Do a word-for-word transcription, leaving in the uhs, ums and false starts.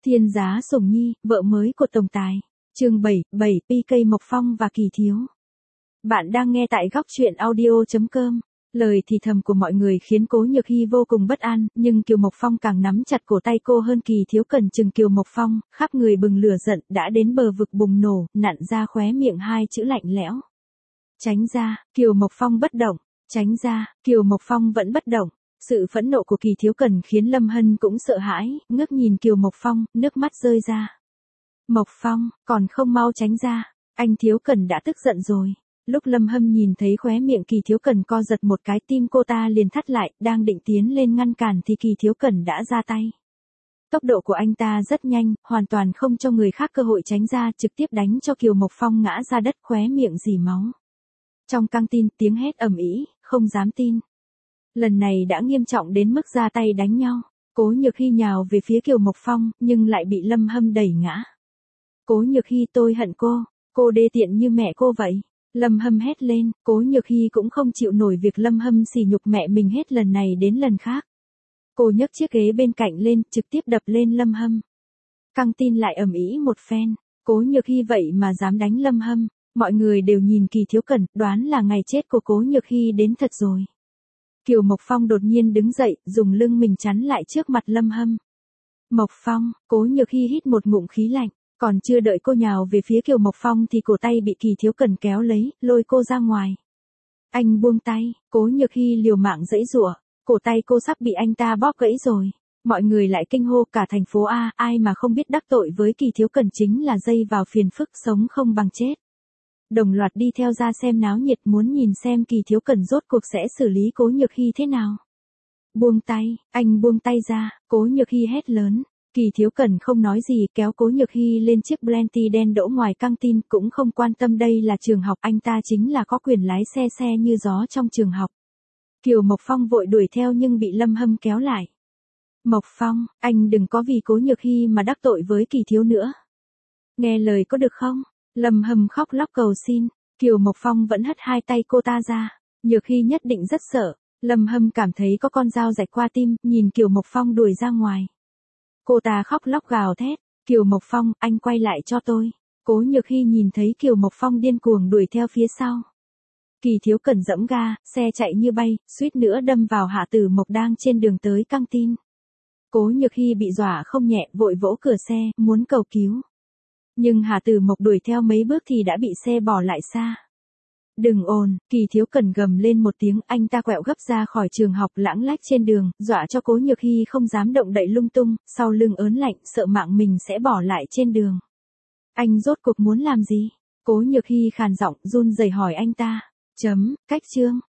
Thiên giá sủng nhi, vợ mới của tổng tài. Chương bảy, bảy pê ca Mộc Phong và Kỳ Thiếu. Bạn đang nghe tại góc truyện audio chấm com. Lời thì thầm của mọi người khiến Cố Nhược Hy vô cùng bất an, nhưng Kiều Mộc Phong càng nắm chặt cổ tay cô hơn. Kỳ Thiếu cần chừng Kiều Mộc Phong, khắp người bừng lửa giận, đã đến bờ vực bùng nổ, nặn ra khóe miệng hai chữ lạnh lẽo. Tránh ra, Kiều Mộc Phong bất động. Tránh ra, Kiều Mộc Phong vẫn bất động. Sự phẫn nộ của Kỳ Thiếu Cần khiến Lâm Hân cũng sợ hãi, ngước nhìn Kiều Mộc Phong, nước mắt rơi ra. Mộc Phong, còn không mau tránh ra, anh Thiếu Cần đã tức giận rồi. Lúc Lâm Hâm nhìn thấy khóe miệng Kỳ Thiếu Cần co giật một cái, tim cô ta liền thắt lại, đang định tiến lên ngăn cản thì Kỳ Thiếu Cần đã ra tay. Tốc độ của anh ta rất nhanh, hoàn toàn không cho người khác cơ hội tránh ra, trực tiếp đánh cho Kiều Mộc Phong ngã ra đất, khóe miệng rỉ máu. Trong căng tin, tiếng hét ầm ĩ, không dám tin. Lần này đã nghiêm trọng đến mức ra tay đánh nhau. Cố Nhược Hy nhào về phía Kiều Mộc Phong, nhưng lại bị Lâm Hâm đẩy ngã. Cố Nhược Hy, tôi hận cô, cô đê tiện như mẹ cô vậy. Lâm Hâm hét lên, Cố Nhược Hy cũng không chịu nổi việc Lâm Hâm sỉ nhục mẹ mình hết lần này đến lần khác. Cô nhấc chiếc ghế bên cạnh lên, trực tiếp đập lên Lâm Hâm. Căng tin lại ầm ĩ một phen, Cố Nhược Hy vậy mà dám đánh Lâm Hâm. Mọi người đều nhìn Kỳ Thiếu Cần, đoán là ngày chết của Cố Nhược Hy đến thật rồi. Kiều Mộc Phong đột nhiên đứng dậy, dùng lưng mình chắn lại trước mặt Lâm Hâm. Mộc Phong, Cố Nhược Hy hít một ngụm khí lạnh, còn chưa đợi cô nhào về phía Kiều Mộc Phong thì cổ tay bị Kỳ Thiếu Cần kéo lấy, lôi cô ra ngoài. Anh buông tay, Cố Nhược Hy liều mạng giãy giụa, cổ tay cô sắp bị anh ta bóp gãy rồi. Mọi người lại kinh hô, cả thành phố A, ai mà không biết đắc tội với Kỳ Thiếu Cần chính là dây vào phiền phức, sống không bằng chết. Đồng loạt đi theo ra xem náo nhiệt, muốn nhìn xem Kỳ Thiếu Cần rốt cuộc sẽ xử lý Cố Nhược Hy thế nào. Buông tay, anh buông tay ra, Cố Nhược Hy hét lớn. Kỳ Thiếu Cần không nói gì, kéo Cố Nhược Hy lên chiếc Bentley đen đỗ ngoài căng tin, cũng không quan tâm đây là trường học, anh ta chính là có quyền lái xe xe như gió trong trường học. Kiều Mộc Phong vội đuổi theo nhưng bị Lâm Hâm kéo lại. Mộc Phong, anh đừng có vì Cố Nhược Hy mà đắc tội với Kỳ Thiếu nữa. Nghe lời có được không? Lâm Hâm khóc lóc cầu xin, Kiều Mộc Phong vẫn hất hai tay cô ta ra. Nhược Hy nhất định rất sợ. Lâm Hâm cảm thấy có con dao rạch qua tim, nhìn Kiều Mộc Phong đuổi ra ngoài. Cô ta khóc lóc gào thét, Kiều Mộc Phong, anh quay lại cho tôi. Cố Nhược Hy nhìn thấy Kiều Mộc Phong điên cuồng đuổi theo phía sau. Kỳ Thiếu Cần giẫm ga, xe chạy như bay, suýt nữa đâm vào Hạ Tử Mộc đang trên đường tới căng tin. Cố Nhược Hy bị dọa không nhẹ, vội vỗ cửa xe, muốn cầu cứu. Nhưng Hà Tử Mộc đuổi theo mấy bước thì đã bị xe bỏ lại xa. Đừng ồn, Kỳ Thiếu Cần gầm lên một tiếng, anh ta quẹo gấp ra khỏi trường học, lãng lách trên đường, dọa cho Cố Nhược Hy không dám động đậy lung tung, sau lưng ớn lạnh, sợ mạng mình sẽ bỏ lại trên đường. Anh rốt cuộc muốn làm gì? Cố Nhược Hy khàn giọng, run rẩy hỏi anh ta. Chấm, cách chương.